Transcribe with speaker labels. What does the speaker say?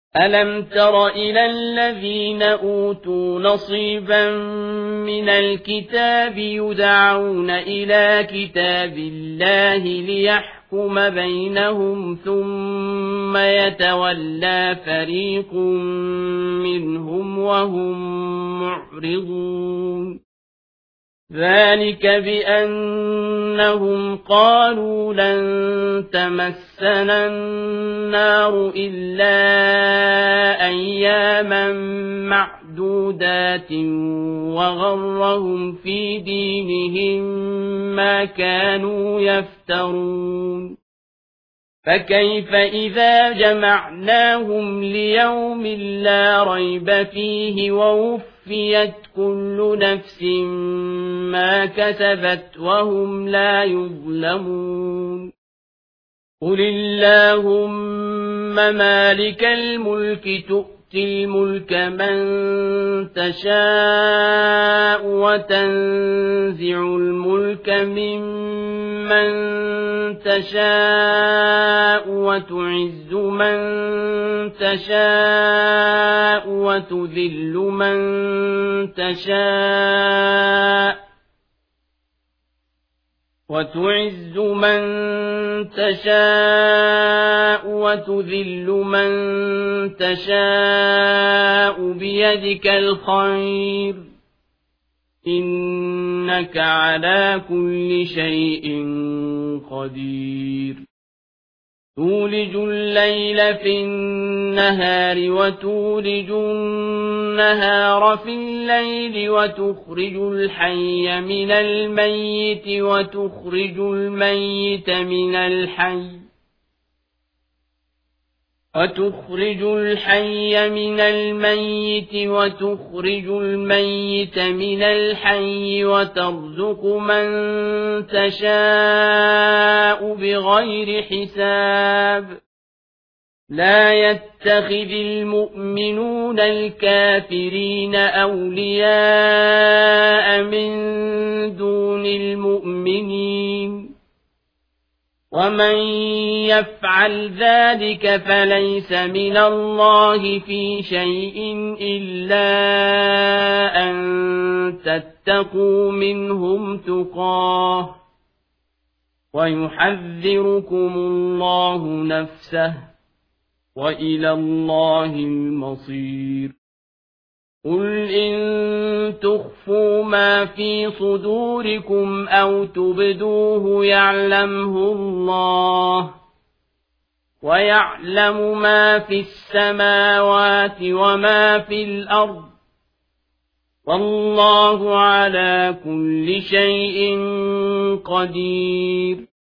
Speaker 1: ألم تر إلى الذين أوتوا نصيبا من الكتاب يدعون إلى كتاب الله ليحكم بينهم ثم يتولى فريق منهم وهم معرضون ذلك بأنهم قالوا لن تمسنا النار إلا أياما معدودات وغرهم في دينهم ما كانوا يفترون فكيف إذا جمعناهم ليوم لا ريب فيه ووفيت كل نفس ما كسبت وهم لا يظلمون قل اللهم مالك الملك تؤتي الملك من تشاء وتنزع الملك ممن تشاء وتعز من تشاء وتذل من تشاء وتعز من تشاء وتذل من تشاء بيدك الخير إنك على كل شيء قدير تولج الليل في النهار وتولج النهار في الليل وتخرج الحي من الميت وتخرج الميت من الحي وتخرج الحي من الميت وتخرج الميت من الحي وترزق من تشاء بغير حساب لا يتخذ المؤمنون الكافرين أولياء من دون المؤمنين ومن يفعل ذلك فليس من الله في شيء إلا أن تتقوا منهم تقاه ويحذركم الله نفسه وإلى الله المصير قل إن تخفوا ما في صدوركم أو تبدوه يعلمه الله ويعلم ما في السماوات وما في الأرض والله على كل شيء قدير